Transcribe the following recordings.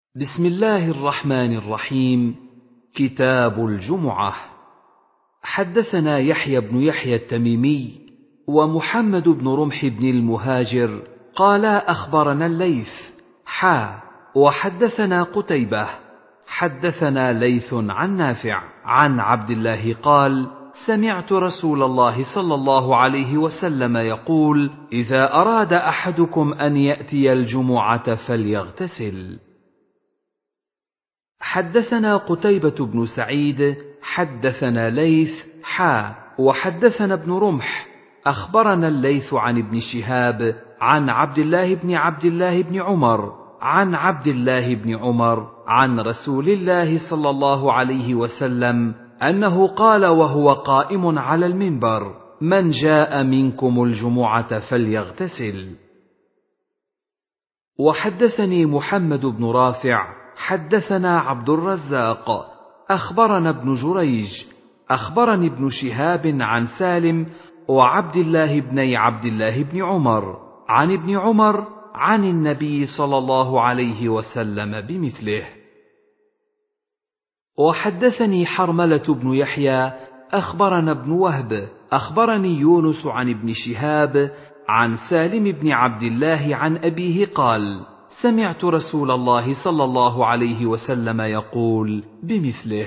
بسم الله الرحمن الرحيم. كتاب الجمعة. حدثنا يحيى بن يحيى التميمي ومحمد بن رمح بن المهاجر قالا أخبرنا الليث وحدثنا قتيبة حدثنا ليث عن نافع عن عبد الله قال: سمعت رسول الله صلى الله عليه وسلم يقول: إذا أراد أحدكم أن يأتي الجمعة فليغتسل. حدثنا قتيبة بن سعيد حدثنا ليث وحدثنا ابن رمح أخبرنا الليث عن ابن شهاب عن عبد الله بن عمر عن عبد الله بن عمر عن رسول الله صلى الله عليه وسلم أنه قال وهو قائم على المنبر: من جاء منكم الجمعة فليغتسل. وحدثني محمد بن رافع حدثنا عبد الرزاق أخبرنا ابن جريج أخبرني ابن شهاب عن سالم وعبد الله بن عمر عن ابن عمر عن النبي صلى الله عليه وسلم بمثله. وحدثني حرملة بن يحيى أخبرنا ابن وهب أخبرني يونس عن ابن شهاب عن سالم بن عبد الله عن أبيه قال: سمعت رسول الله صلى الله عليه وسلم يقول بمثله.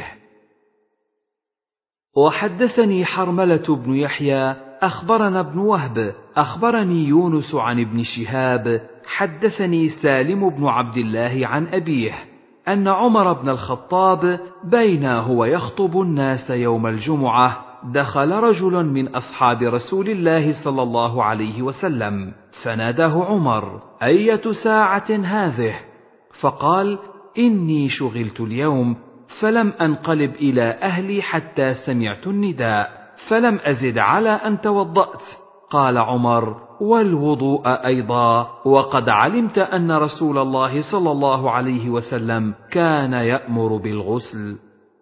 وحدثني حرملة بن يحيى أخبرنا ابن وهب أخبرني يونس عن ابن شهاب حدثني سالم بن عبد الله عن أبيه أن عمر بن الخطاب بينا هو يخطب الناس يوم الجمعة دخل رجل من أصحاب رسول الله صلى الله عليه وسلم فناداه عمر: أية ساعة هذه؟ فقال: إني شغلت اليوم فلم أنقلب إلى أهلي حتى سمعت النداء فلم أزد على أن توضأت. قال عمر: والوضوء أيضا، وقد علمت أن رسول الله صلى الله عليه وسلم كان يأمر بالغسل.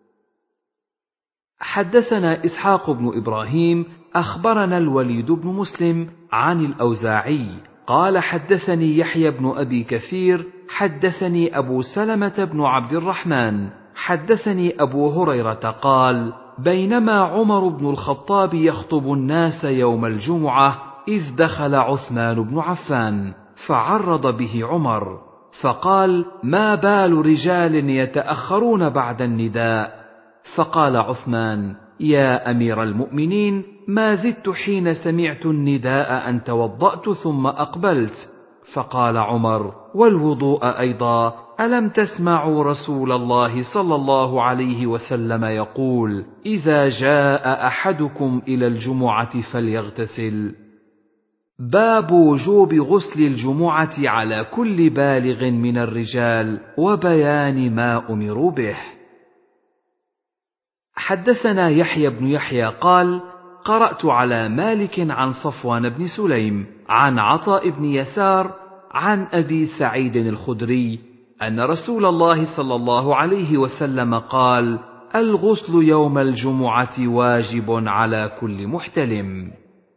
حدثنا إسحاق بن إبراهيم أخبرنا الوليد بن مسلم عن الأوزاعي قال: حدثني يحيى بن أبي كثير حدثني أبو سلمة بن عبد الرحمن حدثني أبو هريرة قال: بينما عمر بن الخطاب يخطب الناس يوم الجمعة إذ دخل عثمان بن عفان فعرض به عمر فقال: ما بال رجال يتأخرون بعد النداء؟ فقال عثمان: يا أمير المؤمنين، ما زدت حين سمعت النداء أن توضأت ثم أقبلت. فقال عمر: والوضوء أيضا، ألم تسمعوا رسول الله صلى الله عليه وسلم يقول: إذا جاء أحدكم إلى الجمعة فليغتسل. باب وجوب غسل الجمعة على كل بالغ من الرجال وبيان ما أمروا به. حدثنا يحيى بن يحيى قال: قرأت على مالك عن صفوان بن سليم عن عطاء بن يسار عن أبي سعيد الخدري أن رسول الله صلى الله عليه وسلم قال: الغسل يوم الجمعة واجب على كل محتلم.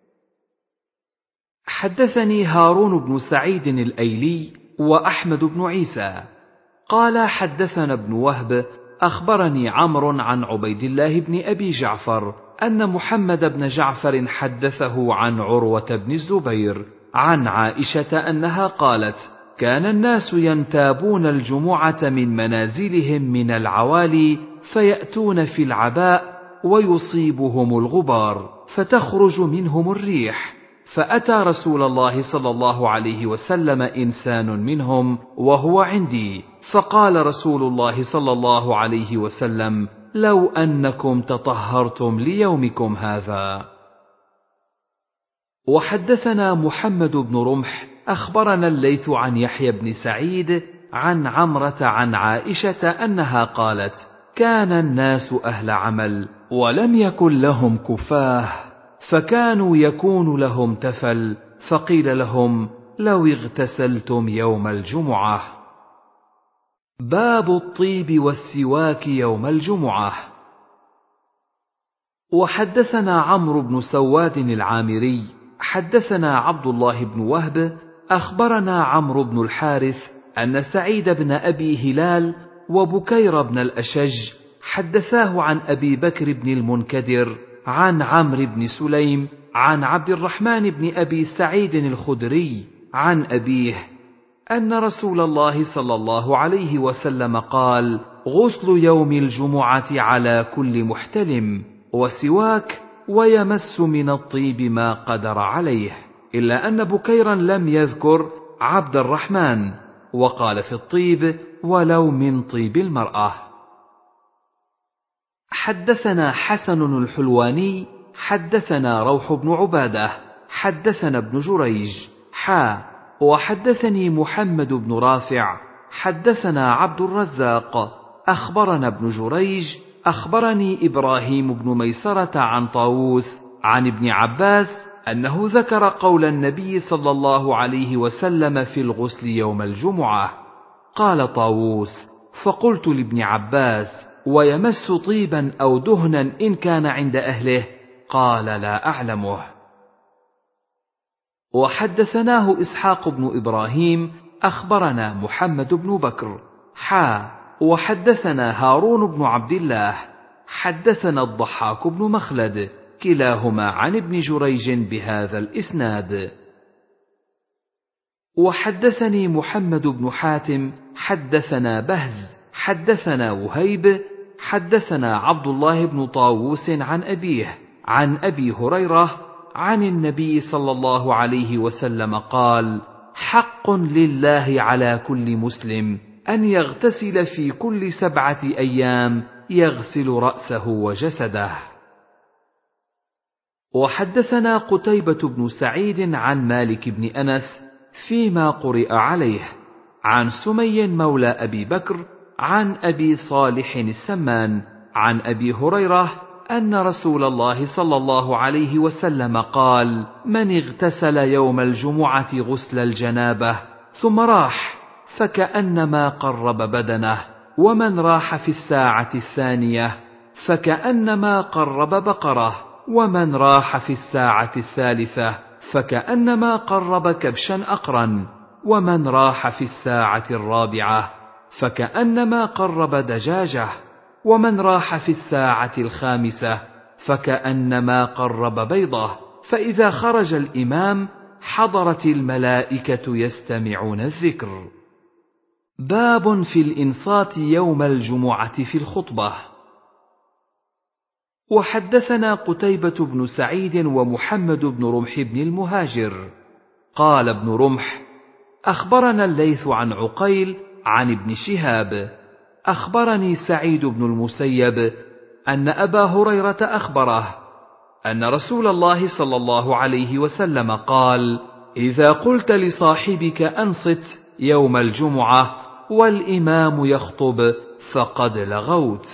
حدثني هارون بن سعيد الأيلي وأحمد بن عيسى قال: حدثنا ابن وهب أخبرني عمرو عن عبيد الله بن أبي جعفر أن محمد بن جعفر حدثه عن عروة بن الزبير عن عائشة أنها قالت: كان الناس ينتابون الجمعة من منازلهم من العوالي فيأتون في العباء ويصيبهم الغبار فتخرج منهم الريح، فأتى رسول الله صلى الله عليه وسلم إنسان منهم وهو عندي، فقال رسول الله صلى الله عليه وسلم: لو أنكم تطهرتم ليومكم هذا. وحدثنا محمد بن رمح أخبرنا الليث عن يحيى بن سعيد عن عمرة عن عائشة أنها قالت: كان الناس أهل عمل ولم يكن لهم كفاه، فكانوا يكون لهم تفل، فقيل لهم: لو اغتسلتم يوم الجمعة. باب الطيب والسواك يوم الجمعة. وحدثنا عمرو بن سواد العامري حدثنا عبد الله بن وهب أخبرنا عمرو بن الحارث أن سعيد بن أبي هلال وبكير بن الأشج حدثاه عن أبي بكر بن المنكدر عن عمرو بن سليم عن عبد الرحمن بن أبي سعيد الخدري عن أبيه أن رسول الله صلى الله عليه وسلم قال: غسل يوم الجمعة على كل محتلم، وسواك، ويمس من الطيب ما قدر عليه، إلا أن بكيرا لم يذكر عبد الرحمن، وقال في الطيب: ولو من طيب المرأة. حدثنا حسن الحلواني حدثنا روح بن عبادة حدثنا ابن جريج وحدثني محمد بن رافع حدثنا عبد الرزاق أخبرنا ابن جريج أخبرني إبراهيم بن ميسرة عن طاووس عن ابن عباس أنه ذكر قول النبي صلى الله عليه وسلم في الغسل يوم الجمعة. قال طاووس: فقلت لابن عباس: ويمس طيبا أو دهنا إن كان عند أهله؟ قال: لا أعلمه. وحدثناه إسحاق بن إبراهيم أخبرنا محمد بن بكر وحدثنا هارون بن عبد الله حدثنا الضحاك بن مخلد كلاهما عن ابن جريج بهذا الإسناد. وحدثني محمد بن حاتم حدثنا بهز حدثنا وهيب حدثنا عبد الله بن طاووس عن أبيه عن أبي هريرة عن النبي صلى الله عليه وسلم قال: حق لله على كل مسلم أن يغتسل في كل 7 أيام يغسل رأسه وجسده. وحدثنا قتيبة بن سعيد عن مالك بن أنس فيما قرئ عليه عن سمي مولى أبي بكر عن أبي صالح السمان عن أبي هريرة أن رسول الله صلى الله عليه وسلم قال: من اغتسل يوم الجمعة غسل الجنابة ثم راح فكأنما قرب بدنه، ومن راح في الساعة الثانية فكأنما قرب بقرة، ومن راح في الساعة الثالثة فكأنما قرب كبشا أقرا، ومن راح في الساعة الرابعة فكأنما قرب دجاجة، ومن راح في الساعة الخامسة فكأنما قرب بيضة، فإذا خرج الإمام حضرت الملائكة يستمعون الذكر. باب في الإنصات يوم الجمعة في الخطبة. وحدثنا قتيبة بن سعيد ومحمد بن رمح بن المهاجر قال ابن رمح: أخبرنا الليث عن عقيل عن ابن شهاب أخبرني سعيد بن المسيب أن أبا هريرة أخبره أن رسول الله صلى الله عليه وسلم قال: إذا قلت لصاحبك أنصت يوم الجمعة والإمام يخطب فقد لغوت.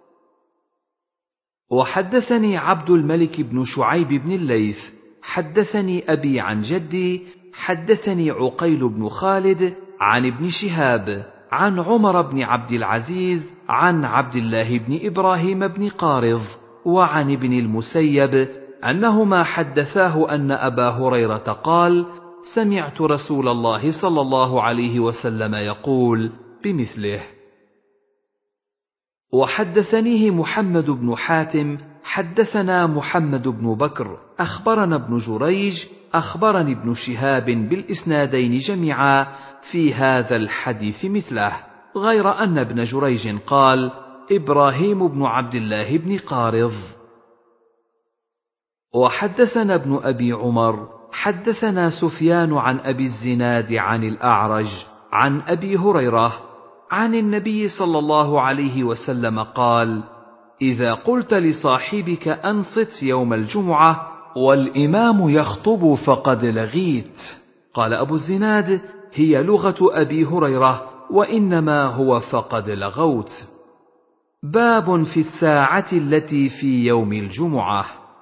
وحدثني عبد الملك بن شعيب بن الليث حدثني أبي عن جدي حدثني عقيل بن خالد عن ابن شهاب عن عمر بن عبد العزيز عن عبد الله بن إبراهيم بن قارض وعن ابن المسيب أنهما حدثاه أن أبا هريرة قال: سمعت رسول الله صلى الله عليه وسلم يقول بمثله. وحدثنيه محمد بن حاتم حدثنا محمد بن بكر أخبرنا ابن جريج أخبرني ابن شهاب بالإسنادين جميعا في هذا الحديث مثله، غير أن ابن جريج قال: إبراهيم بن عبد الله بن قارض. وحدثنا ابن أبي عمر حدثنا سفيان عن أبي الزناد عن الأعرج عن أبي هريرة عن النبي صلى الله عليه وسلم قال: إذا قلت لصاحبك أنصت يوم الجمعة والإمام يخطب فقد لغيت. قال أبو الزناد: هي لغة أبي هريرة، وإنما هو فقد لغوت. باب في الساعة التي في يوم الجمعة.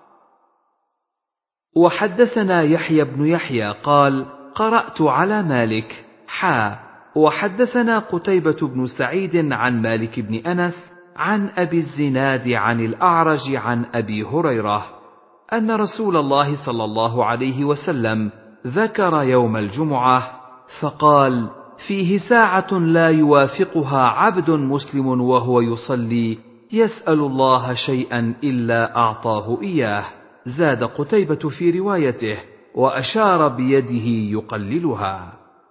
وحدثنا يحيى بن يحيى قال: قرأت على مالك وحدثنا قتيبة بن سعيد عن مالك بن أنس عن أبي الزناد عن الأعرج عن أبي هريرة أن رسول الله صلى الله عليه وسلم ذكر يوم الجمعة فقال: فيه ساعة لا يوافقها عبد مسلم وهو يصلي يسأل الله شيئا إلا أعطاه إياه. زاد قتيبة في روايته: وأشار بيده يقللها.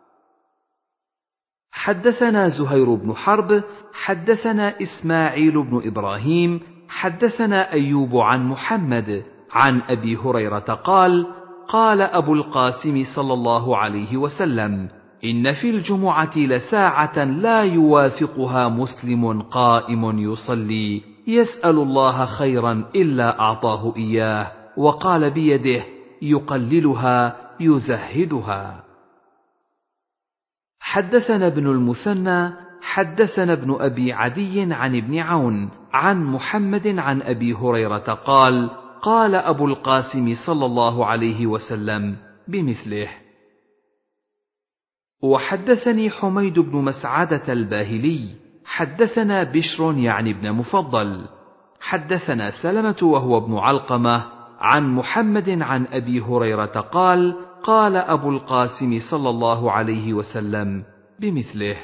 حدثنا زهير بن حرب حدثنا إسماعيل بن إبراهيم حدثنا أيوب عن محمد عن أبي هريرة قال: قال أبو القاسم صلى الله عليه وسلم: إن في الجمعة لساعة لا يوافقها مسلم قائم يصلي يسأل الله خيرا إلا أعطاه إياه، وقال بيده يقللها يزهدها. حدثنا ابن المثنى حدثنا ابن أبي عدي عن ابن عون عن محمد عن أبي هريرة قال: قال أبو القاسم صلى الله عليه وسلم بمثله. وحدثني حميد بن مسعدة الباهلي حدثنا بشر يعني ابن مفضل حدثنا سلمة وهو ابن علقمة عن محمد عن أبي هريرة قال: قال أبو القاسم صلى الله عليه وسلم بمثله.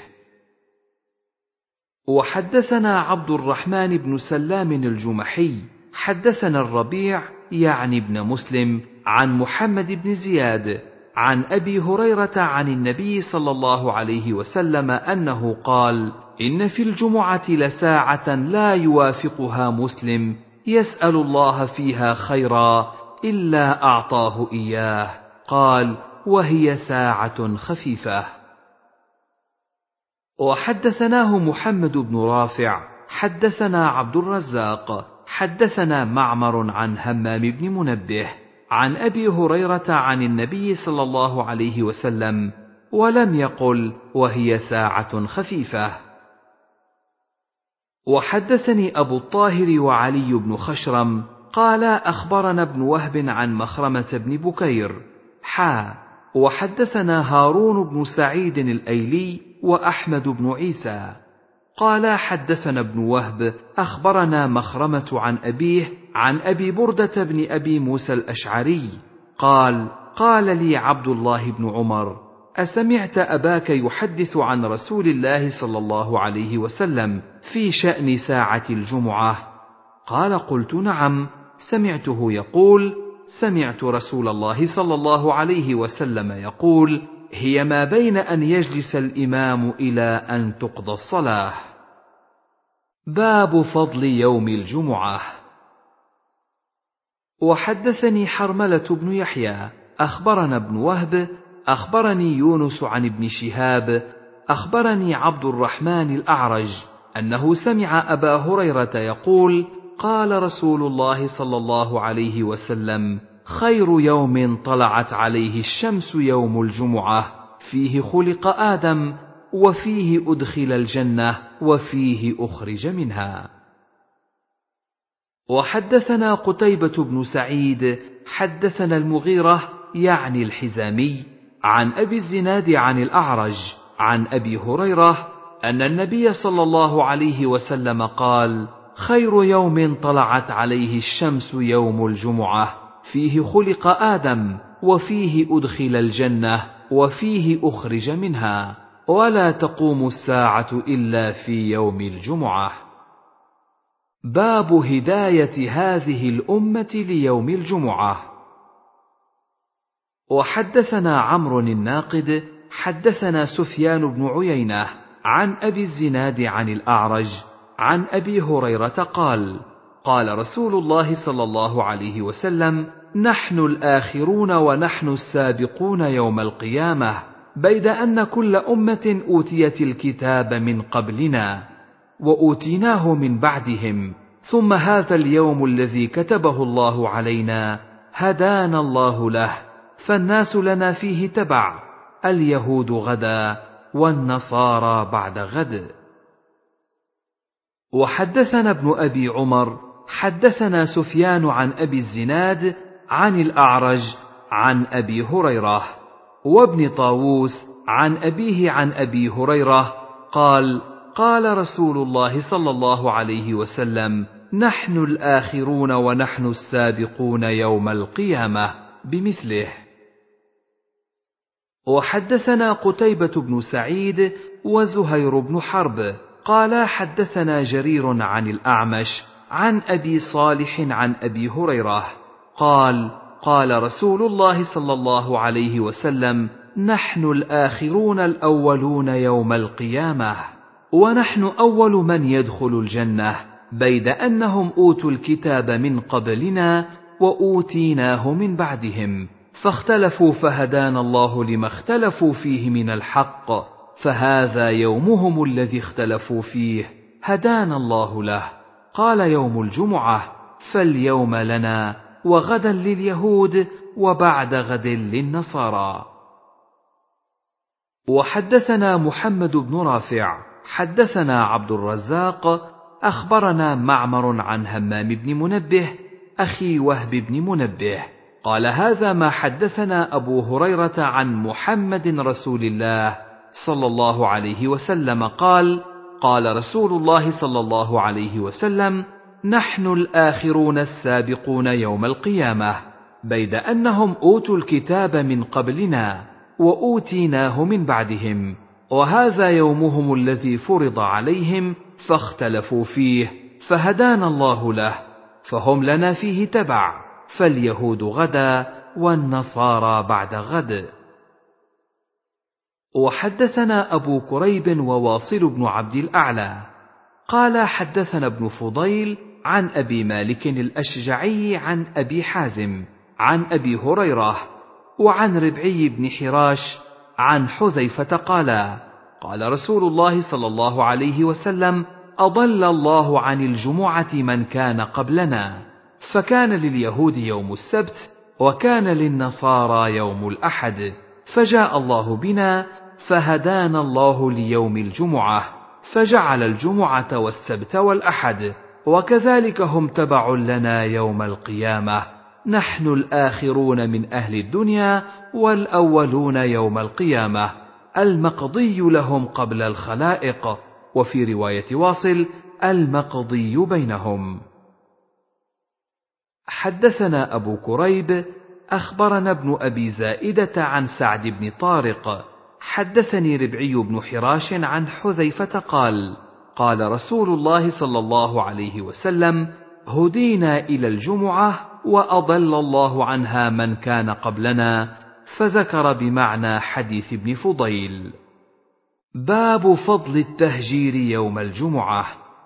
وحدثنا عبد الرحمن بن سلام الجمحي حدثنا الربيع يعني ابن مسلم عن محمد بن زياد عن أبي هريرة عن النبي صلى الله عليه وسلم أنه قال: إن في الجمعة لساعة لا يوافقها مسلم يسأل الله فيها خيرا إلا أعطاه إياه. قال: وهي ساعة خفيفة. وحدثناه محمد بن رافع حدثنا عبد الرزاق حدثنا معمر عن همام بن منبه عن أبي هريرة عن النبي صلى الله عليه وسلم، ولم يقل وهي ساعة خفيفة. وحدثني أبو الطاهر وعلي بن خشرم قال: أخبرنا ابن وهب عن مخرمة بن بكير وحدثنا هارون بن سعيد الأيلي وأحمد بن عيسى قال: حدثنا ابن وهب أخبرنا مخرمة عن أبيه عن أبي بردة بن أبي موسى الأشعري قال: قال لي عبد الله بن عمر: أسمعت أباك يحدث عن رسول الله صلى الله عليه وسلم في شأن ساعة الجمعة؟ قال: قلت: نعم، سمعته يقول: سمعت رسول الله صلى الله عليه وسلم يقول: هي ما بين أن يجلس الإمام إلى أن تقضى الصلاة. باب فضل يوم الجمعة. وحدثني حرملة بن يحيى أخبرنا ابن وهب أخبرني يونس عن ابن شهاب أخبرني عبد الرحمن الأعرج أنه سمع أبا هريرة يقول: قال رسول الله صلى الله عليه وسلم: خير يوم طلعت عليه الشمس يوم الجمعة، فيه خلق آدم، وفيه أدخل الجنة، وفيه أخرج منها. وحدثنا قتيبة بن سعيد حدثنا المغيرة يعني الحزامي عن أبي الزناد عن الأعرج عن أبي هريرة أن النبي صلى الله عليه وسلم قال: خير يوم طلعت عليه الشمس يوم الجمعة، فيه خلق آدم، وفيه أدخل الجنة، وفيه أخرج منها، ولا تقوم الساعة إلا في يوم الجمعة. باب هداية هذه الأمة ليوم الجمعة. وحدثنا عمرو الناقد حدثنا سفيان بن عيينة عن أبي الزناد عن الأعرج عن أبي هريرة قال: قال رسول الله صلى الله عليه وسلم: نحن الآخرون ونحن السابقون يوم القيامة، بيد أن كل أمة أوتيت الكتاب من قبلنا وأوتيناه من بعدهم، ثم هذا اليوم الذي كتبه الله علينا هدانا الله له، فالناس لنا فيه تبع، اليهود غدا والنصارى بعد غد. وحدثنا ابن أبي عمر حدثنا سفيان عن أبي الزناد عن الأعرج عن أبي هريرة، وابن طاووس عن أبيه عن أبي هريرة قال: قال رسول الله صلى الله عليه وسلم: نحن الآخرون ونحن السابقون يوم القيامة، بمثله. وحدثنا قتيبة بن سعيد وزهير بن حرب قال حدثنا جرير عن الأعمش عن أبي صالح عن أبي هريرة قال قال رسول الله صلى الله عليه وسلم: نحن الآخرون الأولون يوم القيامة، ونحن أول من يدخل الجنة، بيد أنهم أوتوا الكتاب من قبلنا وأوتيناه من بعدهم، فاختلفوا فهدانا الله لما اختلفوا فيه من الحق، فهذا يومهم الذي اختلفوا فيه، هدانا الله له. قال: يوم الجمعة، فاليوم لنا، وغدا لليهود، وبعد غد للنصارى. وحدثنا محمد بن رافع حدثنا عبد الرزاق أخبرنا معمر عن همام بن منبه أخي وهب بن منبه قال: هذا ما حدثنا أبو هريرة عن محمد رسول الله صلى الله عليه وسلم قال: قال رسول الله صلى الله عليه وسلم: نحن الآخرون السابقون يوم القيامة، بيد أنهم أوتوا الكتاب من قبلنا وأوتيناه من بعدهم، وهذا يومهم الذي فرض عليهم فاختلفوا فيه، فهدانا الله له، فهم لنا فيه تبع، فاليهود غدا والنصارى بعد غد. وحدثنا أبو كريب وواصل بن عبد الأعلى قال حدثنا ابن فضيل عن أبي مالك الأشجعي عن أبي حازم عن أبي هريرة وعن ربعي بن حراش عن حذيفة قال: قال رسول الله صلى الله عليه وسلم: أضل الله عن الجمعة من كان قبلنا، فكان لليهود يوم السبت، وكان للنصارى يوم الأحد، فجاء الله بنا فهدانا الله ليوم الجمعة، فجعل الجمعة والسبت والأحد، وكذلك هم تبع لنا يوم القيامة، نحن الآخرون من أهل الدنيا والأولون يوم القيامة، المقضي لهم قبل الخلائق، وفي رواية واصل: المقضي بينهم. حدثنا أبو كريب أخبرنا ابن أبي زائدة عن سعد بن طارق حدثني ربعي بن حراش عن حذيفة قال: قال رسول الله صلى الله عليه وسلم: هدينا إلى الجمعة وأضل الله عنها من كان قبلنا، فذكر بمعنى حديث ابن فضيل. باب فضل التهجير يوم الجمعة.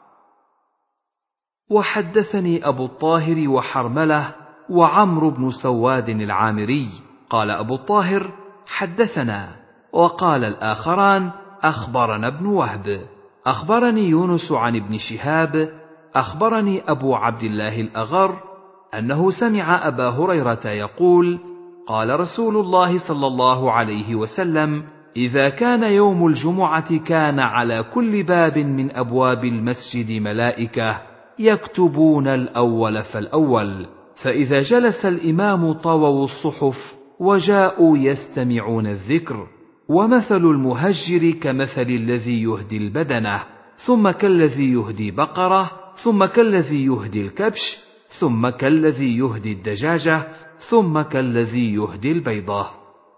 وحدثني أبو الطاهر وحرملة وعمرو بن سواد العامري قال أبو الطاهر: حدثنا، وقال الآخران: أخبرنا ابن وهب، أخبرني يونس عن ابن شهاب، أخبرني أبو عبد الله الأغر أنه سمع أبا هريرة يقول: قال رسول الله صلى الله عليه وسلم: إذا كان يوم الجمعة كان على كل باب من أبواب المسجد ملائكة يكتبون الأول فالأول، فإذا جلس الإمام طووا الصحف وجاءوا يستمعون الذكر، ومثل المهجر كمثل الذي يهدي البدنة، ثم كالذي يهدي بقرة، ثم كالذي يهدي الكبش، ثم كالذي يهدي الدجاجة، ثم كالذي يهدي البيضة.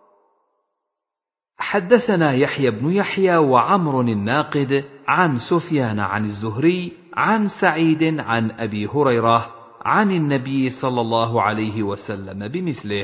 حدثنا يحيى بن يحيى وعمر الناقد عن سفيان عن الزهري عن سعيد عن أبي هريرة عن النبي صلى الله عليه وسلم بمثله.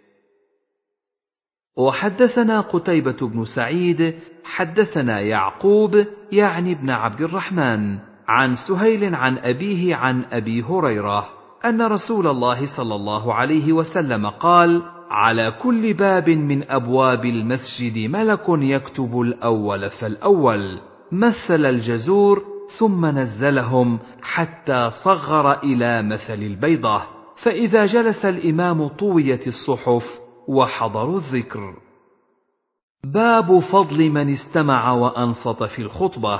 وحدثنا قتيبة بن سعيد حدثنا يعقوب يعني ابن عبد الرحمن عن سهيل عن أبيه عن أبي هريرة أن رسول الله صلى الله عليه وسلم قال: على كل باب من أبواب المسجد ملك يكتب الأول فالأول، مثل الجزور ثم نزلهم حتى صغر إلى مثل البيضة، فإذا جلس الإمام طويت الصحف وحضروا الذكر. باب فضل من استمع وأنصت في الخطبة.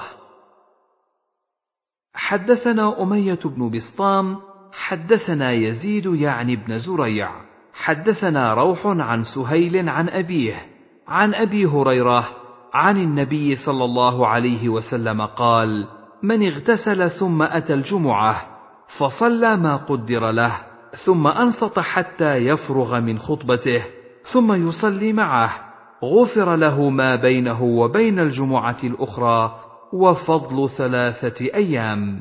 حدثنا أمية بن بسطام حدثنا يزيد يعني بن زريع حدثنا روح عن سهيل عن أبيه عن أبي هريرة عن النبي صلى الله عليه وسلم قال: من اغتسل ثم أتى الجمعة فصلى ما قدر له، ثم أنصت حتى يفرغ من خطبته، ثم يصلي معه، غفر له ما بينه وبين الجمعة الأخرى، وفضل 3 أيام.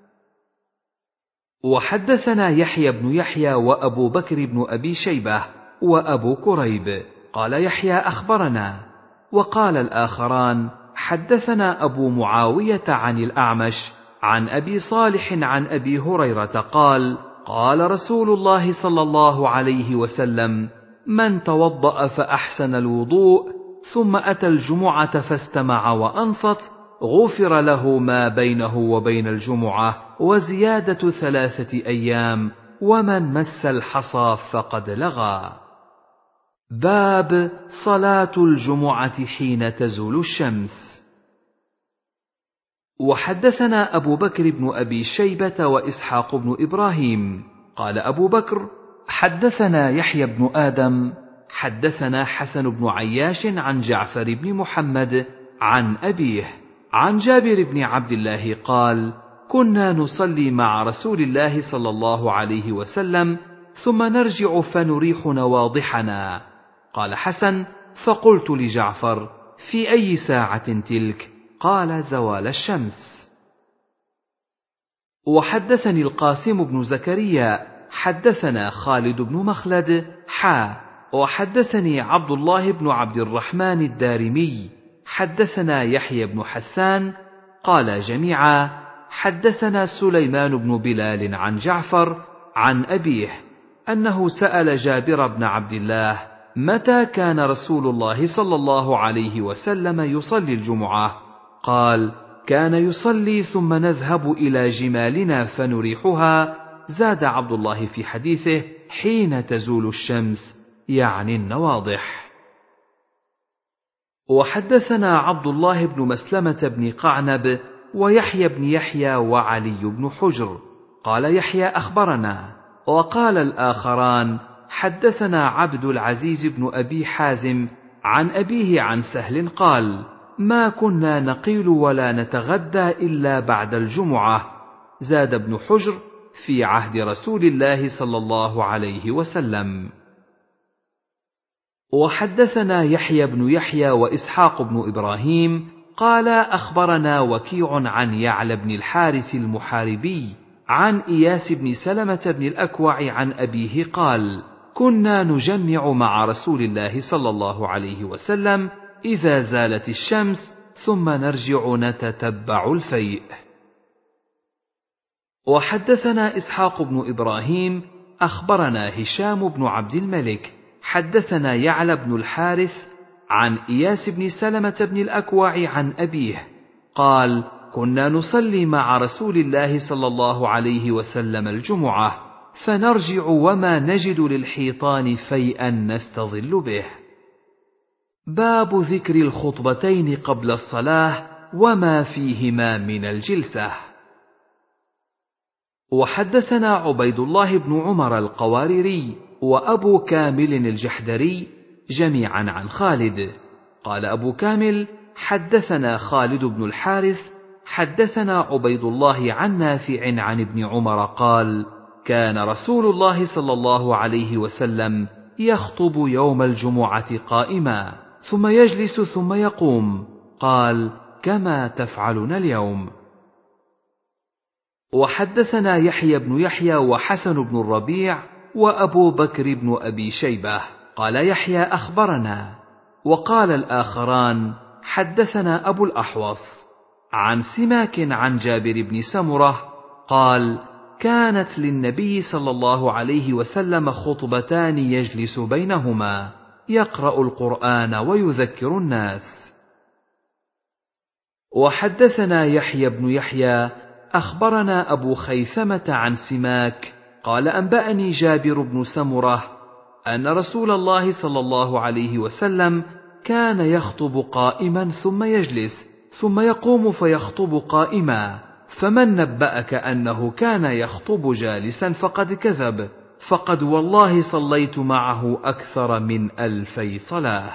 وحدثنا يحيى بن يحيى وأبو بكر بن أبي شيبة وأبو كريب قال يحيى أخبرنا، وقال الآخران حدثنا أبو معاوية عن الأعمش عن أبي صالح عن أبي هريرة قال قال رسول الله صلى الله عليه وسلم: من توضأ فأحسن الوضوء ثم أتى الجمعة فاستمع وأنصت غفر له ما بينه وبين الجمعة وزيادة 3 أيام، ومن مس الحصى فقد لغى. باب صلاة الجمعة حين تزول الشمس. وحدثنا أبو بكر بن أبي شيبة وإسحاق بن إبراهيم قال أبو بكر حدثنا يحيى بن آدم حدثنا حسن بن عياش عن جعفر بن محمد عن أبيه عن جابر بن عبد الله قال: كنا نصلي مع رسول الله صلى الله عليه وسلم ثم نرجع فنريح نواضحنا. قال حسن: فقلت لجعفر: في أي ساعة تلك؟ قال: زوال الشمس. وحدثني القاسم بن زكريا حدثنا خالد بن مخلد وحدثني عبد الله بن عبد الرحمن الدارمي حدثنا يحيى بن حسان قال جميعا حدثنا سليمان بن بلال عن جعفر عن أبيه أنه سأل جابر بن عبد الله: متى كان رسول الله صلى الله عليه وسلم يصلي الجمعة؟ قال: كان يصلي ثم نذهب إلى جمالنا فنريحها. زاد عبد الله في حديثه: حين تزول الشمس، يعني النواضح. وحدثنا عبد الله بن مسلمة بن قعنب ويحيى بن يحيى وعلي بن حجر قال يحيى أخبرنا، وقال الآخران حدثنا عبد العزيز بن أبي حازم عن أبيه عن سهل قال: ما كنا نقيل ولا نتغدى إلا بعد الجمعة. زاد ابن حجر: في عهد رسول الله صلى الله عليه وسلم. وحدثنا يحيى بن يحيى وإسحاق بن إبراهيم قال أخبرنا وكيع عن يعلى بن الحارث المحاربي عن إياس بن سلمة بن الأكوع عن أبيه قال: كنا نجمع مع رسول الله صلى الله عليه وسلم إذا زالت الشمس ثم نرجع نتتبع الفيء. وحدثنا إسحاق بن إبراهيم أخبرنا هشام بن عبد الملك حدثنا يعلى بن الحارث عن إياس بن سلمة بن الأكوع عن أبيه قال: كنا نصلي مع رسول الله صلى الله عليه وسلم الجمعة فنرجع وما نجد للحيطان فيئا نستظل به. باب ذكر الخطبتين قبل الصلاة وما فيهما من الجلسة. وحدثنا عبيد الله بن عمر القواريري وأبو كامل الجحدري جميعا عن خالد قال أبو كامل: حدثنا خالد بن الحارث حدثنا عبيد الله عن نافع عن ابن عمر قال: كان رسول الله صلى الله عليه وسلم يخطب يوم الجمعة قائما ثم يجلس ثم يقوم. قال: كما تفعلون اليوم. وحدثنا يحيى بن يحيى وحسن بن الربيع وأبو بكر بن أبي شيبة قال يحيى أخبرنا، وقال الآخران حدثنا أبو الأحوص عن سماك عن جابر بن سمرة قال: كانت للنبي صلى الله عليه وسلم خطبتان يجلس بينهما يقرأ القرآن ويذكر الناس. وحدثنا يحيى بن يحيى أخبرنا أبو خيثمة عن سماك قال: أنبأني جابر بن سمرة أن رسول الله صلى الله عليه وسلم كان يخطب قائما ثم يجلس ثم يقوم فيخطب قائما، فمن نبأك أنه كان يخطب جالسا فقد كذب، فقد والله صليت معه أكثر من 2000 صلاة.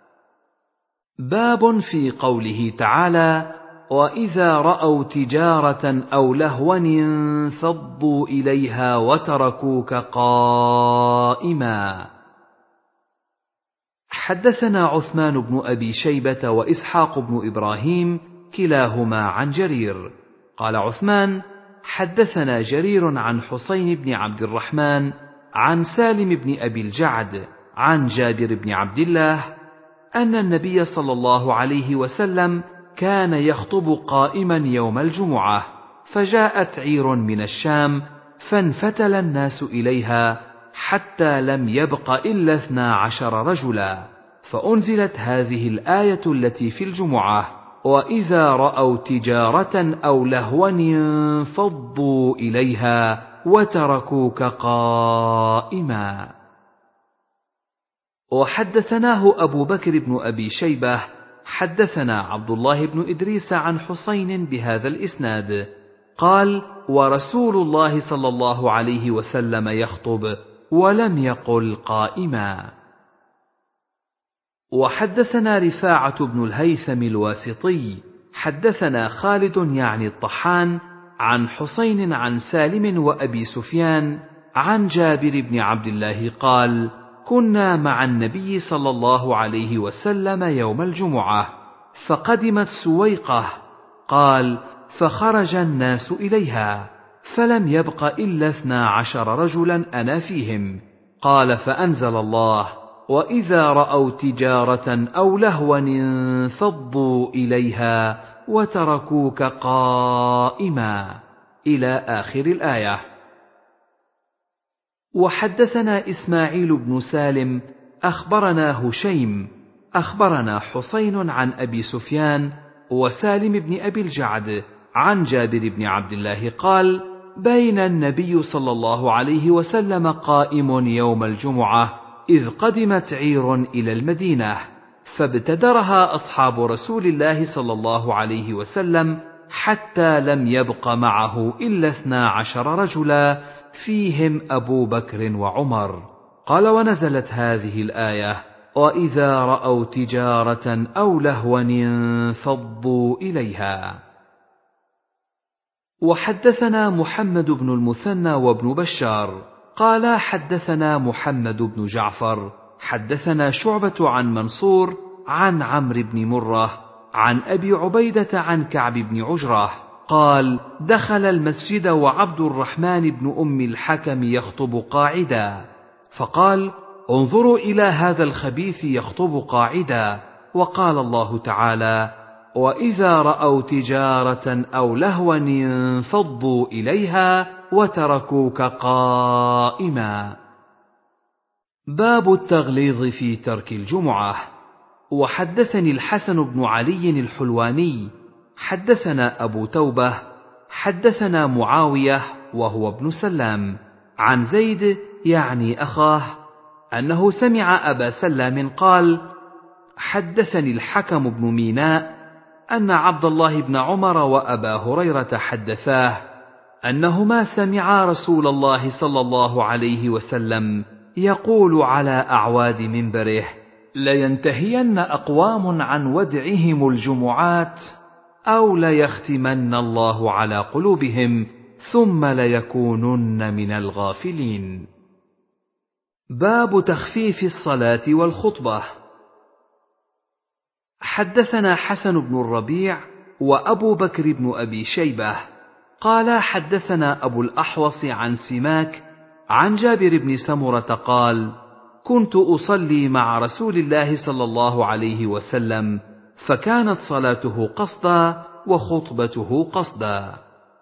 باب في قوله تعالى: وإذا رأوا تجارة أو لهوا انفضوا إليها وتركوك قائما. حدثنا عثمان بن أبي شيبة وإسحاق بن إبراهيم كلاهما عن جرير. قال عثمان: حدثنا جرير عن حسين بن عبد الرحمن عن سالم بن أبي الجعد عن جابر بن عبد الله أن النبي صلى الله عليه وسلم كان يخطب قائما يوم الجمعة، فجاءت عير من الشام فانفتل الناس إليها حتى لم يبق إلا 12 رجلا، فأنزلت هذه الآية التي في الجمعة: وإذا رأوا تجارة أو لهوا انفضوا إليها وتركوك قائما. وحدثناه أبو بكر بن أبي شيبة حدثنا عبد الله بن إدريس عن حسين بهذا الإسناد قال: ورسول الله صلى الله عليه وسلم يخطب ولم يقل قائما. وحدثنا رفاعة بن الهيثم الواسطي حدثنا خالد يعني الطحان عن حسين عن سالم وأبي سفيان عن جابر بن عبد الله قال: كنا مع النبي صلى الله عليه وسلم يوم الجمعة، فقدمت سويقة، قال: فخرج الناس إليها، فلم يبق إلا 12 رجلا أنا فيهم. قال: فأنزل الله: وإذا رأوا تجارة أو لهوا انفضوا إليها وتركوك قائما، إلى آخر الآية. وحدثنا إسماعيل بن سالم أخبرنا هشيم أخبرنا حسين عن أبي سفيان وسالم بن أبي الجعد عن جابر بن عبد الله قال: بين النبي صلى الله عليه وسلم قائم يوم الجمعة إذ قدمت عير إلى المدينة، فابتدرها أصحاب رسول الله صلى الله عليه وسلم حتى لم يبق معه إلا 12 رجلا فيهم أبو بكر وعمر. قال: ونزلت هذه الآية: وإذا رأوا تجارة أو لهوا انفضوا إليها. وحدثنا محمد بن المثنى وابن بشار قال: حدثنا محمد بن جعفر حدثنا شعبة عن منصور عن عمرو بن مرة عن أبي عبيدة عن كعب بن عجرة قال: دخل المسجد وعبد الرحمن بن أم الحكم يخطب قاعدا، فقال: انظروا إلى هذا الخبيث يخطب قاعدا. وقال الله تعالى: وإذا رأوا تجارة أو لهوا انفضوا إليها وتركوك قائما. باب التغليظ في ترك الجمعة. وحدثني الحسن بن علي الحلواني حدثنا أبو توبة حدثنا معاوية وهو ابن سلام عن زيد يعني أخاه أنه سمع أبا سلام قال: حدثني الحكم بن ميناء أن عبد الله بن عمر وأبا هريرة حدثاه أنهما سمعا رسول الله صلى الله عليه وسلم يقول على أعواد منبره: لينتهين أقوام عن ودعهم الجمعات أو ليختمن الله على قلوبهم ثم ليكونن من الغافلين. باب تخفيف الصلاة والخطبة. حدثنا حسن بن الربيع وأبو بكر بن أبي شيبة قال: حدثنا أبو الأحوص عن سماك عن جابر بن سمرة قال: كنت أصلي مع رسول الله صلى الله عليه وسلم، فكانت صلاته قصدا وخطبته قصدا.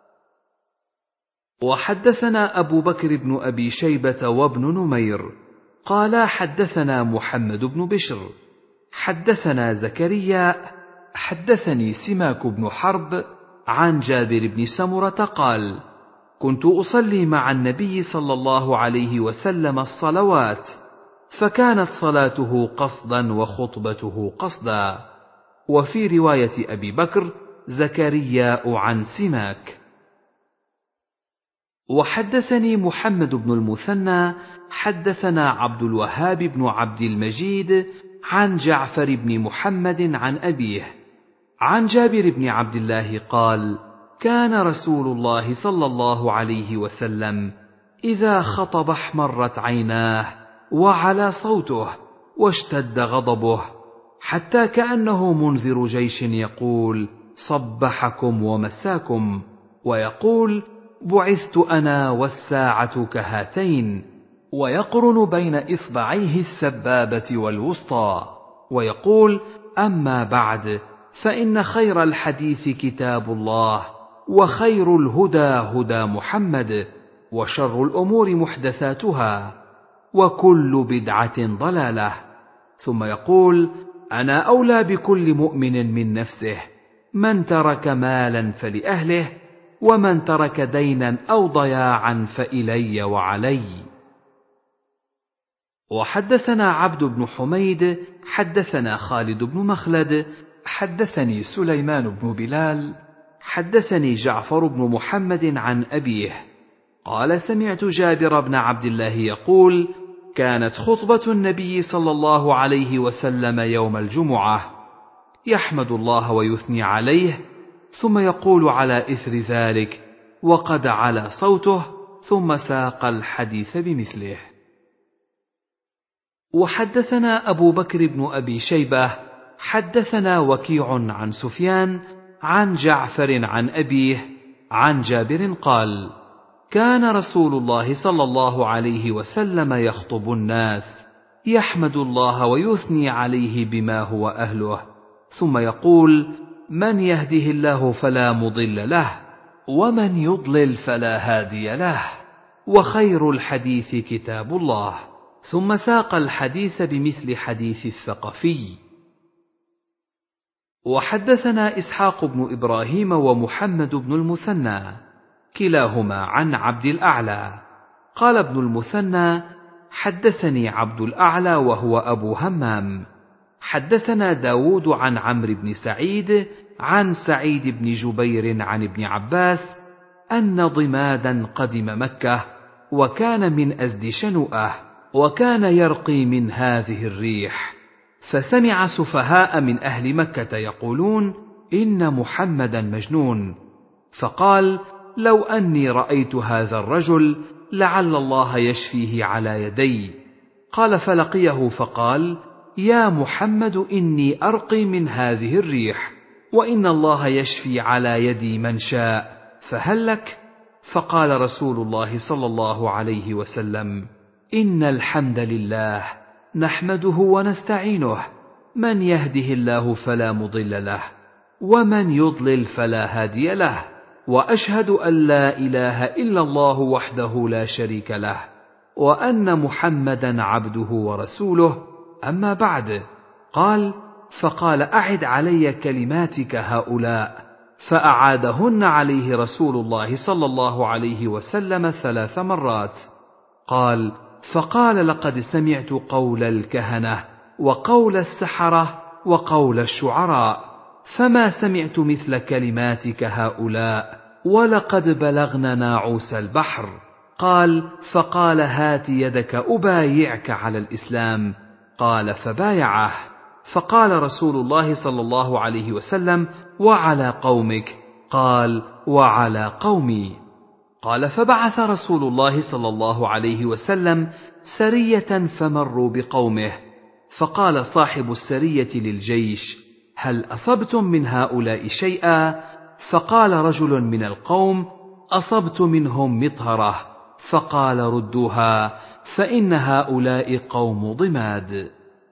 وحدثنا أبو بكر بن أبي شيبة وابن نمير قال: حدثنا محمد بن بشر حدثنا زكريا حدثني سماك بن حرب عن جابر بن سمرة قال: كنت أصلي مع النبي صلى الله عليه وسلم الصلوات، فكانت صلاته قصدا وخطبته قصدا. وفي رواية أبي بكر زكريا عن سماك. وحدثني محمد بن المثنى حدثنا عبد الوهاب بن عبد المجيد عن جعفر بن محمد عن أبيه عن جابر بن عبد الله قال: كان رسول الله صلى الله عليه وسلم إذا خطب احمرت عيناه وعلى صوته، واشتد غضبه، حتى كأنه منذر جيش يقول: صبحكم ومساكم، ويقول: بعثت أنا والساعة كهاتين، ويقرن بين إصبعيه السبابة والوسطى، ويقول: أما بعد، فإن خير الحديث كتاب الله، وخير الهدى هدى محمد، وشر الأمور محدثاتها، وكل بدعة ضلالة. ثم يقول: أنا أولى بكل مؤمن من نفسه، من ترك مالا فلأهله، ومن ترك دينا أو ضياعا فإلي وعلي. وحدثنا عبد بن حميد حدثنا خالد بن مخلد حدثني سليمان بن بلال حدثني جعفر بن محمد عن أبيه قال: سمعت جابر بن عبد الله يقول: كانت خطبة النبي صلى الله عليه وسلم يوم الجمعة، يحمد الله ويثني عليه، ثم يقول على إثر ذلك: وقد علا صوته، ثم ساق الحديث بمثله. وحدثنا أبو بكر بن أبي شيبة حدثنا وكيع عن سفيان عن جعفر عن أبيه عن جابر قال: كان رسول الله صلى الله عليه وسلم يخطب الناس، يحمد الله ويثني عليه بما هو أهله، ثم يقول: من يهده الله فلا مضل له، ومن يضلل فلا هادي له، وخير الحديث كتاب الله، ثم ساق الحديث بمثل حديث الثقفي. وحدثنا إسحاق بن إبراهيم ومحمد بن المثنى كلاهما عن عبد الأعلى قال ابن المثنى: حدثني عبد الأعلى وهو أبو همام حدثنا داود عن عمرو بن سعيد عن سعيد بن جبير عن ابن عباس أن ضمادا قدم مكة، وكان من أزد شنوءة، وكان يرقي من هذه الريح، فسمع سفهاء من أهل مكة يقولون: إن محمدا مجنون، فقال: لو أني رأيت هذا الرجل لعل الله يشفيه على يدي. قال: فلقيه فقال: يا محمد، إني أرقي من هذه الريح، وإن الله يشفي على يدي من شاء، فهل لك؟ فقال رسول الله صلى الله عليه وسلم: إن الحمد لله نحمده ونستعينه، من يهده الله فلا مضل له، ومن يضلل فلا هادي له، وأشهد أن لا إله إلا الله وحده لا شريك له، وأن محمدا عبده ورسوله، أما بعد. قال: فقال: أعد علي كلماتك هؤلاء، فأعادهن عليه رسول الله صلى الله عليه وسلم 3 مرات. قال: فقال: لقد سمعت قول الكهنة، وقول السحرة، وقول الشعراء، فما سمعت مثل كلماتك هؤلاء، ولقد بلغنا ناعوس البحر. قال: فقال: هات يدك أبايعك على الإسلام. قال: فبايعه. فقال رسول الله صلى الله عليه وسلم: وعلى قومك؟ قال: وعلى قومي. قال: فبعث رسول الله صلى الله عليه وسلم سرية فمروا بقومه، فقال صاحب السرية للجيش: هل أصبتم من هؤلاء شيئا؟ فقال رجل من القوم: أصبت منهم مطهرة. فقال: ردوها، فإن هؤلاء قوم ضماد.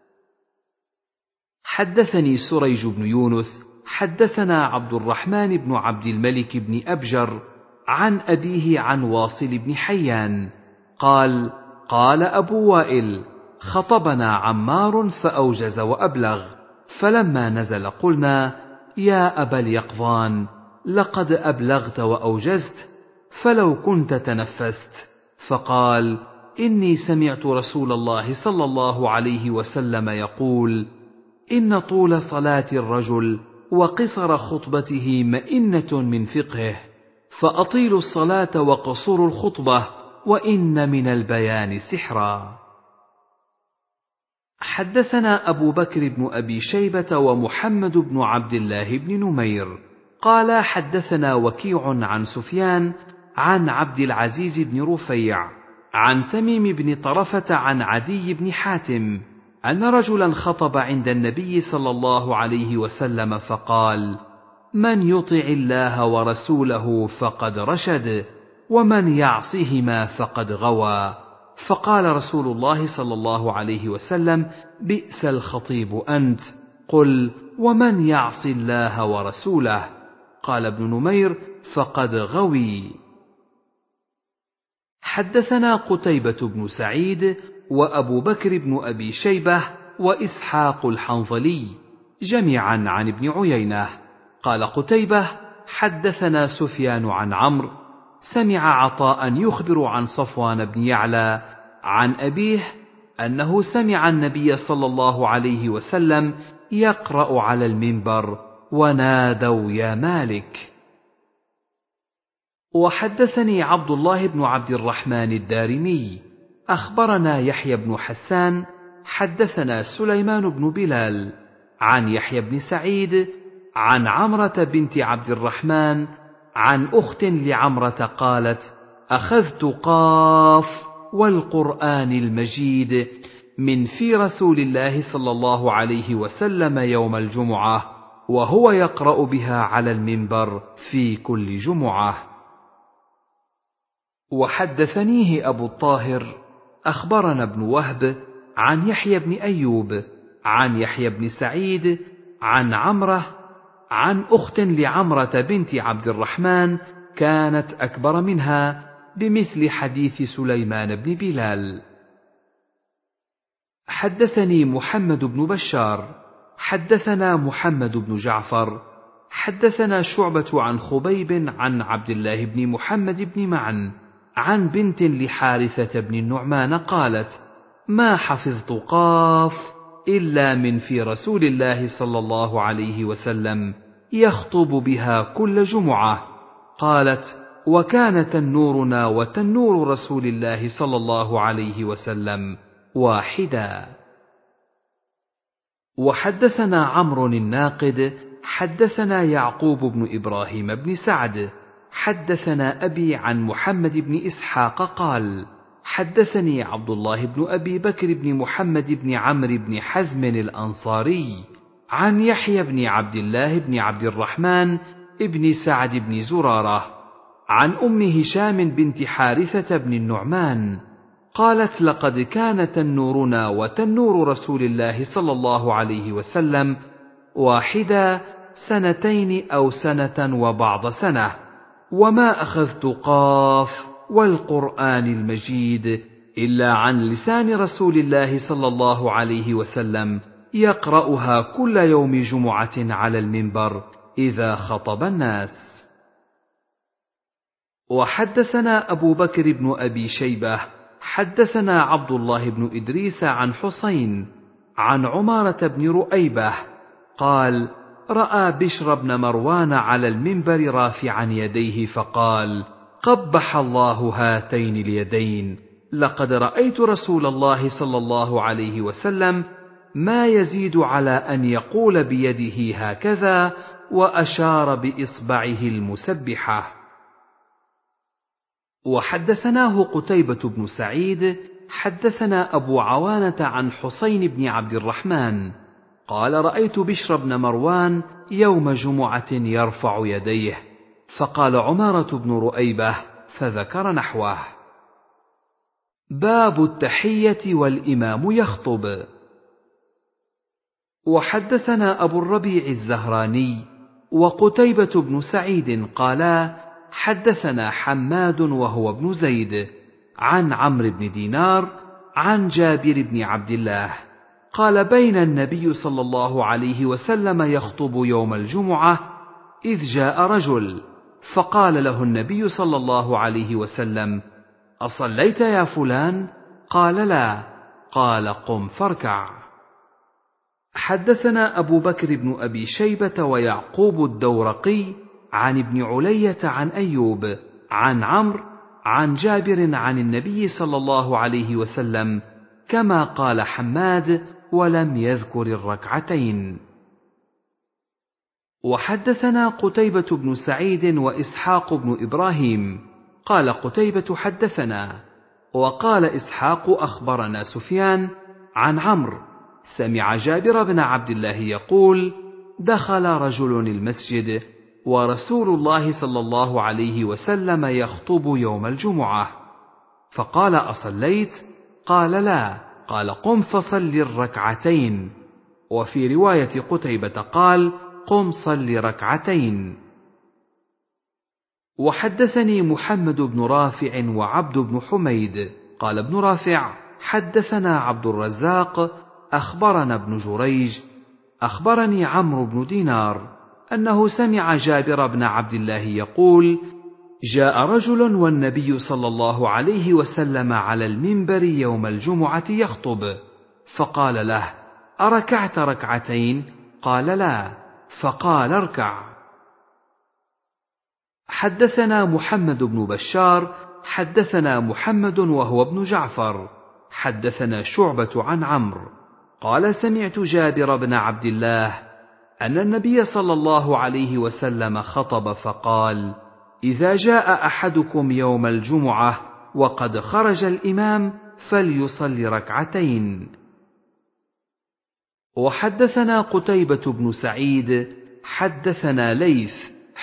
حدثني سريج بن يونس حدثنا عبد الرحمن بن عبد الملك بن أبجر عن أبيه عن واصل بن حيان قال: قال أبو وائل: خطبنا عمار فأوجز وأبلغ، فلما نزل قلنا: يا أبا اليقظان، لقد أبلغت وأوجزت، فلو كنت تنفست. فقال: إني سمعت رسول الله صلى الله عليه وسلم يقول: إن طول صلاة الرجل وقصر خطبته مئنة من فقهه، فأطيلوا الصلاة وقصروا الخطبة، وإن من البيان سحرا. حدثنا أبو بكر بن أبي شيبة ومحمد بن عبد الله بن نمير قال: حدثنا وكيع عن سفيان عن عبد العزيز بن رفيع عن تميم بن طرفة عن عدي بن حاتم أن رجلا خطب عند النبي صلى الله عليه وسلم فقال: من يطع الله ورسوله فقد رشد، ومن يعصهما فقد غوى. فقال رسول الله صلى الله عليه وسلم: بئس الخطيب أنت، قل: ومن يعص الله ورسوله؟ قال ابن نمير: فقد غوي. حدثنا قتيبة بن سعيد وأبو بكر بن أبي شيبة وإسحاق الحنظلي جميعا عن ابن عيينة. قال قتيبة: حدثنا سفيان عن عمرو سمع عطاء يخبر عن صفوان بن يعلى عن أبيه أنه سمع النبي صلى الله عليه وسلم يقرأ على المنبر: ونادوا يا مالك. وحدثني عبد الله بن عبد الرحمن الدارمي أخبرنا يحيى بن حسان حدثنا سليمان بن بلال عن يحيى بن سعيد عن عمرة بنت عبد الرحمن عن أخت لعمرة قالت: أخذت قاف والقرآن المجيد من في رسول الله صلى الله عليه وسلم يوم الجمعة، وهو يقرأ بها على المنبر في كل جمعة. وحدثنيه أبو الطاهر أخبرنا ابن وهب عن يحيى بن أيوب عن يحيى بن سعيد عن عمرة عن أخت لعمرة بنت عبد الرحمن كانت أكبر منها بمثل حديث سليمان بن بلال. حدثني محمد بن بشار حدثنا محمد بن جعفر حدثنا شعبة عن خبيب عن عبد الله بن محمد بن معن عن بنت لحارثة بن النعمان قالت: ما حفظت قاف إلا من في رسول الله صلى الله عليه وسلم يخطب بها كل جمعة. قالت: وكان تنورنا وتنور رسول الله صلى الله عليه وسلم واحدا. وحدثنا عمرو الناقد حدثنا يعقوب بن إبراهيم بن سعد حدثنا أبي عن محمد بن إسحاق قال: حدثني عبد الله بن أبي بكر بن محمد بن عمرو بن حزم الأنصاري عن يحيى بن عبد الله بن عبد الرحمن بن سعد بن زرارة عن أم هشام بنت حارثة بن النعمان قالت: لقد كان تنورنا وتنور رسول الله صلى الله عليه وسلم واحدا 2 أو 1 وبعض سنة، وما أخذت قاف والقرآن المجيد إلا عن لسان رسول الله صلى الله عليه وسلم يقرأها كل يوم جمعة على المنبر إذا خطب الناس. وحدثنا أبو بكر بن أبي شيبة حدثنا عبد الله بن إدريس عن حسين عن عمارة بن رؤيبة قال: رأى بشر بن مروان على المنبر رافعا يديه فقال: قبح الله هاتين اليدين، لقد رأيت رسول الله صلى الله عليه وسلم ما يزيد على أن يقول بيده هكذا، وأشار بإصبعه المسبحة. وحدثناه قتيبة بن سعيد حدثنا أبو عوانة عن حسين بن عبد الرحمن قال: رأيت بشر بن مروان يوم جمعة يرفع يديه، فقال عمارة بن رؤيبة فذكر نحوه. باب التحية والإمام يخطب. وحدثنا أبو الربيع الزهراني وقتيبة بن سعيد قالا: حدثنا حماد وهو ابن زيد عن عمرو بن دينار عن جابر بن عبد الله قال: بين النبي صلى الله عليه وسلم يخطب يوم الجمعة إذ جاء رجل فقال له النبي صلى الله عليه وسلم: أصليت يا فلان؟ قال: لا. قال: قم فاركع. حدثنا أبو بكر بن أبي شيبة ويعقوب الدورقي عن ابن علية عن أيوب عن عمرو عن جابر عن النبي صلى الله عليه وسلم كما قال حماد، ولم يذكر الركعتين. وحدثنا قتيبة بن سعيد وإسحاق بن إبراهيم قال قتيبة: حدثنا، وقال إسحاق: أخبرنا سفيان عن عمرو سمع جابر بن عبد الله يقول: دخل رجل المسجد ورسول الله صلى الله عليه وسلم يخطب يوم الجمعة، فقال: أصليت؟ قال: لا. قال: قم فصل الركعتين. وفي رواية قتيبة قال: قم صل ركعتين. وحدثني محمد بن رافع وعبد بن حميد قال ابن رافع: حدثنا عبد الرزاق أخبرنا ابن جريج أخبرني عمرو بن دينار أنه سمع جابر بن عبد الله يقول: جاء رجل والنبي صلى الله عليه وسلم على المنبر يوم الجمعة يخطب، فقال له: أركعت ركعتين؟ قال: لا. فقال: اركع. حدثنا محمد بن بشار حدثنا محمد وهو ابن جعفر حدثنا شعبة عن عمرو قال: سمعت جابر بن عبد الله أن النبي صلى الله عليه وسلم خطب فقال: إذا جاء أحدكم يوم الجمعة وقد خرج الإمام فليصل ركعتين. وحدثنا قتيبة بن سعيد حدثنا ليث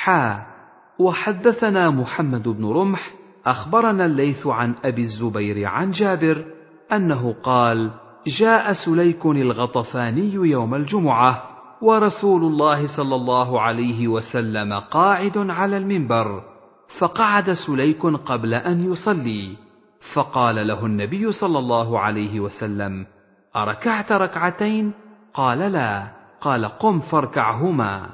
وحدثنا محمد بن رمح أخبرنا الليث عن أبي الزبير عن جابر أنه قال: جاء سليك الغطفاني يوم الجمعة ورسول الله صلى الله عليه وسلم قاعد على المنبر، فقعد سليك قبل أن يصلي، فقال له النبي صلى الله عليه وسلم: أركعت ركعتين؟ قال: لا. قال: قم فاركعهما.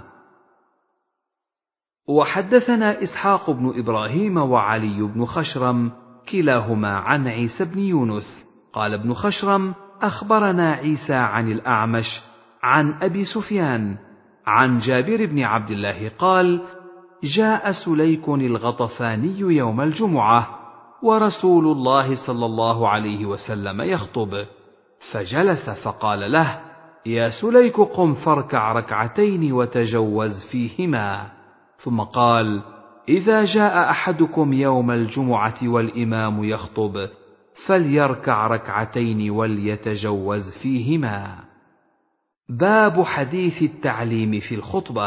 وحدثنا إسحاق بن إبراهيم وعلي بن خشرم كلاهما عن عيسى بن يونس قال ابن خشرم: أخبرنا عيسى عن الأعمش عن أبي سفيان عن جابر بن عبد الله قال: جاء سليك الغطفاني يوم الجمعة ورسول الله صلى الله عليه وسلم يخطب، فجلس فقال له: يا سليك قم فاركع ركعتين وتجوز فيهما. ثم قال: إذا جاء أحدكم يوم الجمعة والإمام يخطب فليركع ركعتين وليتجوز فيهما. باب حديث التعليم في الخطبة.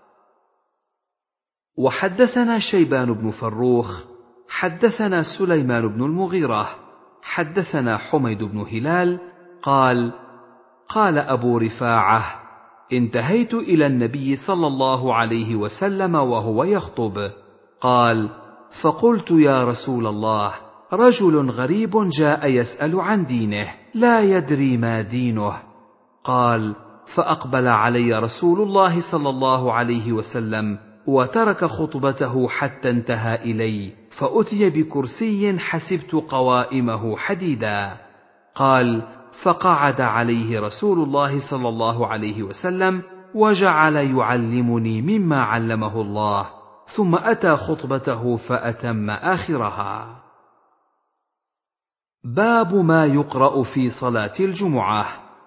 وحدثنا شيبان بن فروخ حدثنا سليمان بن المغيرة حدثنا حميد بن هلال قال: قال أبو رفاعة: انتهيت إلى النبي صلى الله عليه وسلم وهو يخطب، قال: فقلت: يا رسول الله، رجل غريب جاء يسأل عن دينه لا يدري ما دينه. قال: فأقبل علي رسول الله صلى الله عليه وسلم وترك خطبته حتى انتهى إلي، فأتي بكرسي حسبت قوائمه حديدا. قال: فقعد عليه رسول الله صلى الله عليه وسلم وجعل يعلمني مما علمه الله، ثم أتى خطبته فأتم آخرها. باب ما يقرأ في صلاة الجمعة.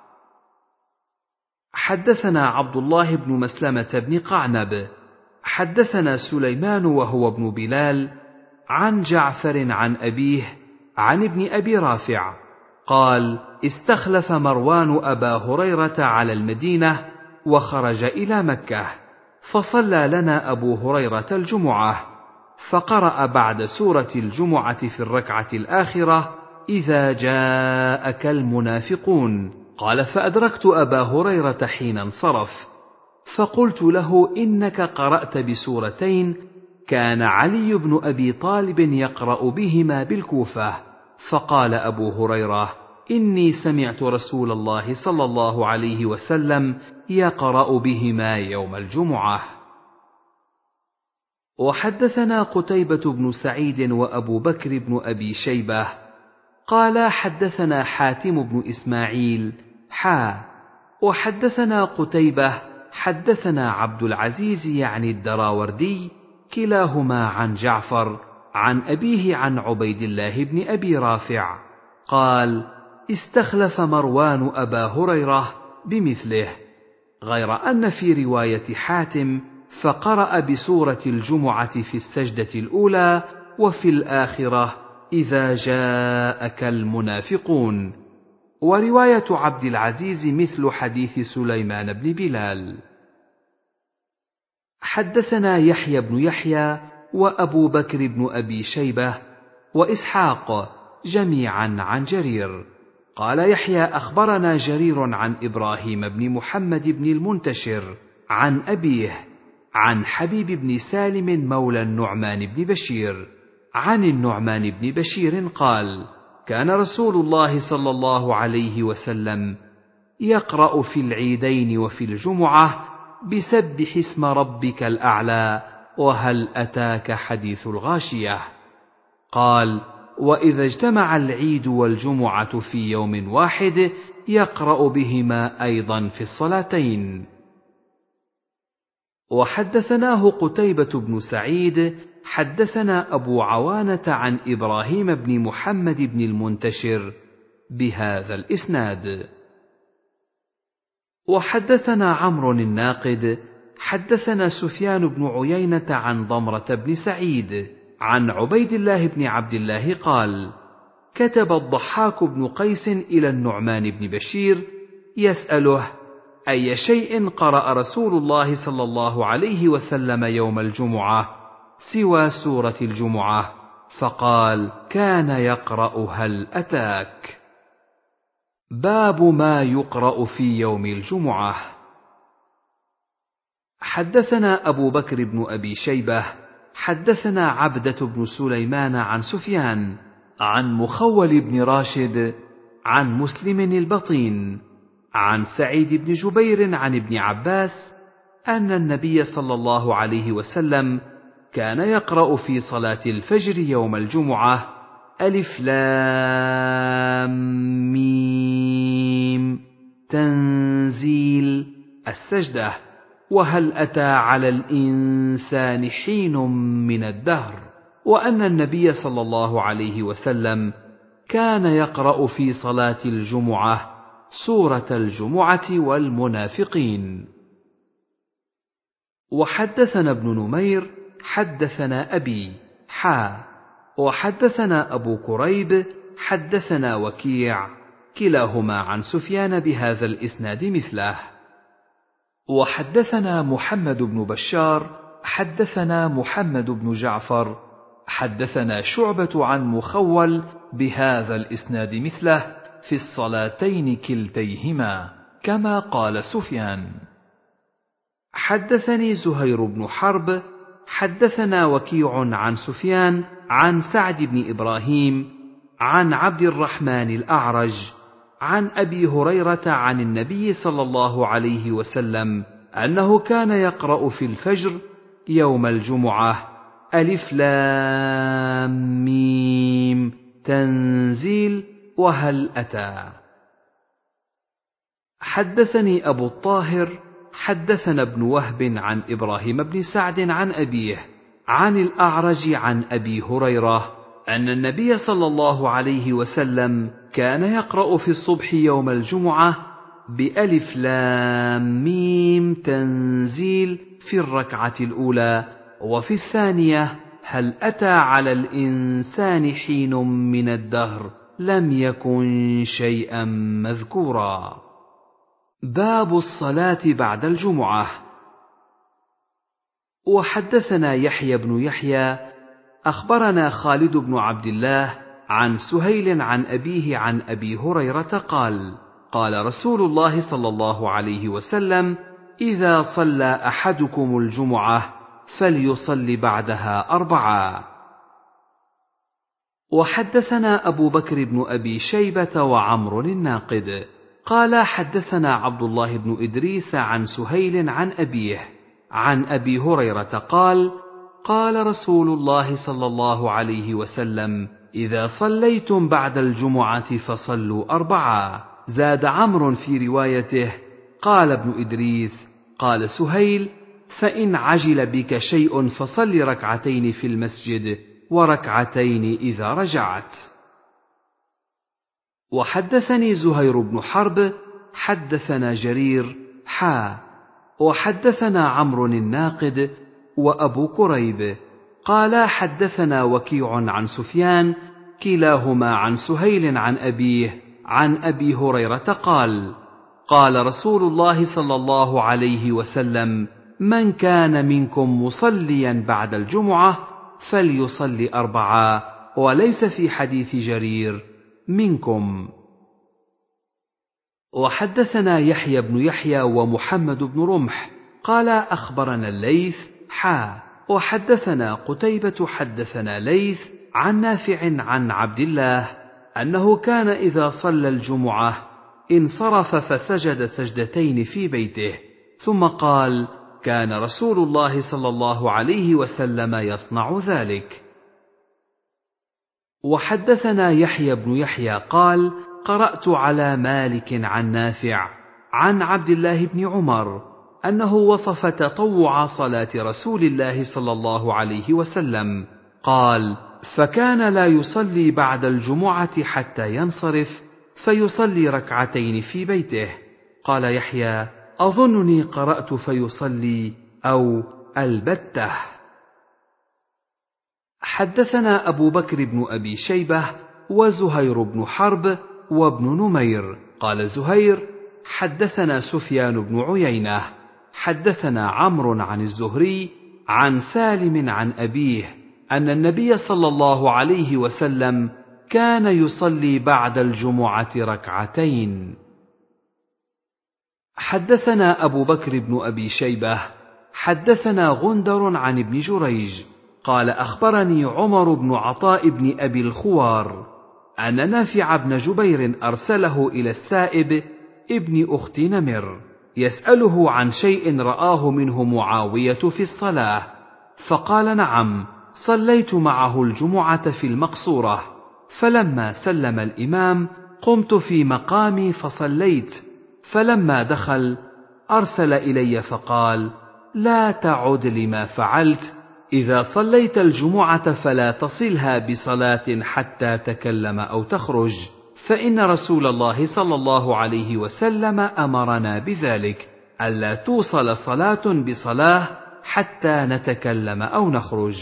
حدثنا عبد الله بن مسلمة بن قعنب حدثنا سليمان وهو ابن بلال عن جعفر عن أبيه عن ابن أبي رافع قال: استخلف مروان أبا هريرة على المدينة وخرج إلى مكة، فصلى لنا أبو هريرة الجمعة، فقرأ بعد سورة الجمعة في الركعة الآخرة: إذا جاءك المنافقون. قال: فأدركت أبا هريرة حين انصرف، فقلت له: إنك قرأت بسورتين كان علي بن أبي طالب يقرأ بهما بالكوفة. فقال أبو هريرة: إني سمعت رسول الله صلى الله عليه وسلم يقرأ بهما يوم الجمعة. وحدثنا قتيبة بن سعيد وأبو بكر بن أبي شيبة قال: حدثنا حاتم بن إسماعيل وحدثنا قتيبة حدثنا عبد العزيز يعني الدراوردي كلاهما عن جعفر عن أبيه عن عبيد الله بن أبي رافع قال: استخلف مروان أبا هريرة بمثله، غير أن في رواية حاتم: فقرأ بسورة الجمعة في السجدة الأولى وفي الآخرة: إذا جاءك المنافقون. ورواية عبد العزيز مثل حديث سليمان بن بلال. حدثنا يحيى بن يحيى وأبو بكر بن أبي شيبة وإسحاق جميعا عن جرير. قال يحيى أخبرنا جرير عن إبراهيم بن محمد بن المنتشر عن أبيه عن حبيب بن سالم مولى النعمان بن بشير عن النعمان بن بشير قال: كان رسول الله صلى الله عليه وسلم يقرأ في العيدين وفي الجمعة بسبح اسم ربك الأعلى وهل أتاك حديث الغاشية. قال: وإذا اجتمع العيد والجمعة في يوم واحد يقرأ بهما أيضا في الصلاتين. وحدثناه قتيبة بن سعيد حدثنا أبو عوانة عن إبراهيم بن محمد بن المنتشر بهذا الإسناد. وحدثنا عمرو الناقد حدثنا سفيان بن عيينة عن ضمرة بن سعيد عن عبيد الله بن عبد الله قال: كتب الضحاك بن قيس إلى النعمان بن بشير يسأله: أي شيء قرأ رسول الله صلى الله عليه وسلم يوم الجمعة سوى سورة الجمعة؟ فقال: كان يقرأ هل أتاك. باب ما يقرأ في يوم الجمعة. حدثنا أبو بكر بن أبي شيبة حدثنا عبدة بن سليمان عن سفيان عن مخول بن راشد عن مسلم البطين عن سعيد بن جبير عن ابن عباس أن النبي صلى الله عليه وسلم كان يقرأ في صلاة الفجر يوم الجمعة: ألف لام ميم تنزيل السجدة وهل أتى على الإنسان حين من الدهر، وأن النبي صلى الله عليه وسلم كان يقرأ في صلاة الجمعة سورة الجمعة والمنافقين. وحدثنا ابن نمير حدثنا أبي وحدثنا أبو كريب حدثنا وكيع كلاهما عن سفيان بهذا الإسناد مثله. وحدثنا محمد بن بشار حدثنا محمد بن جعفر حدثنا شعبة عن مخول بهذا الإسناد مثله في الصلاتين كلتيهما كما قال سفيان. حدثني زهير بن حرب حدثنا وكيع عن سفيان عن سعد بن إبراهيم عن عبد الرحمن الأعرج عن أبي هريرة عن النبي صلى الله عليه وسلم أنه كان يقرأ في الفجر يوم الجمعة: ألف لام ميم تنزيل وهل أتى. حدثني أبو الطاهر حدثنا ابن وهب عن إبراهيم بن سعد عن أبيه عن الأعرج عن أبي هريرة أن النبي صلى الله عليه وسلم كان يقرأ في الصبح يوم الجمعة بألف لام ميم تنزيل في الركعة الأولى، وفي الثانية هل أتى على الإنسان حين من الدهر لم يكن شيئا مذكورا. باب الصلاة بعد الجمعة. وحدثنا يحيى بن يحيى أخبرنا خالد بن عبد الله عن سهيل عن أبيه عن أبي هريرة قال: قال رسول الله صلى الله عليه وسلم: إذا صلى أحدكم الجمعة فليصل بعدها 4. وحدثنا أبو بكر بن أبي شيبة وعمرو الناقد قال حدثنا عبد الله بن إدريس عن سهيل عن أبيه عن أبي هريرة قال: قال رسول الله صلى الله عليه وسلم: إذا صليتم بعد الجمعة فصلوا 4. زاد عمرو في روايته: قال ابن إدريس: قال سهيل: فإن عجل بك شيء فصل ركعتين في المسجد وركعتين إذا رجعت. وحدثني زهير بن حرب حدثنا جرير وحدثنا عمرو الناقد وأبو كريب قال حدثنا وكيع عن سفيان كلاهما عن سهيل عن أبيه عن أبي هريرة قال: قال رسول الله صلى الله عليه وسلم: من كان منكم مصليا بعد الجمعة فليصلي 4، وليس في حديث جرير منكم. وحدثنا يحيى بن يحيى ومحمد بن رمح قال أخبرنا الليث وحدثنا قتيبة حدثنا ليث عن نافع عن عبد الله أنه كان إذا صلى الجمعة انصرف فسجد سجدتين في بيته، ثم قال: كان رسول الله صلى الله عليه وسلم يصنع ذلك. وحدثنا يحيى بن يحيى قال: قرأت على مالك عن نافع عن عبد الله بن عمر أنه وصف تطوع صلاة رسول الله صلى الله عليه وسلم، قال: فكان لا يصلي بعد الجمعة حتى ينصرف فيصلي ركعتين في بيته. قال يحيى: أظنني قرأت فيصلي أو البته. حدثنا أبو بكر بن أبي شيبة وزهير بن حرب وابن نمير. قال زهير: حدثنا سفيان بن عيينة حدثنا عمرو عن الزهري عن سالم عن أبيه أن النبي صلى الله عليه وسلم كان يصلي بعد الجمعة ركعتين. حدثنا أبو بكر بن أبي شيبة حدثنا غندر عن ابن جريج قال: أخبرني عمر بن عطاء بن أبي الخوار أن نافع بن جبير أرسله إلى السائب ابن أخت نمر يسأله عن شيء رآه منه معاوية في الصلاة، فقال: نعم، صليت معه الجمعة في المقصورة، فلما سلم الإمام قمت في مقامي فصليت، فلما دخل أرسل إلي فقال: لا تعد لما فعلت، إذا صليت الجمعة فلا تصلها بصلاة حتى تكلم أو تخرج، فإن رسول الله صلى الله عليه وسلم أمرنا بذلك، ألا توصل صلاة بصلاة حتى نتكلم أو نخرج.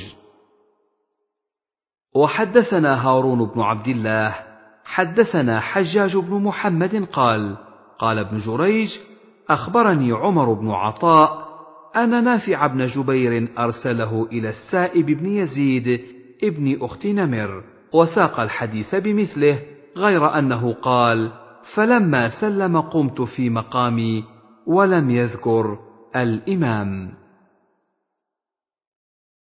وحدثنا هارون بن عبد الله حدثنا حجاج بن محمد قال: قال ابن جريج: أخبرني عمر بن عطاء أن نافع بن جبير أرسله إلى السائب بن يزيد ابن أخت نمر، وساق الحديث بمثله، غير أنه قال: فلما سلم قمت في مقامي، ولم يذكر الإمام.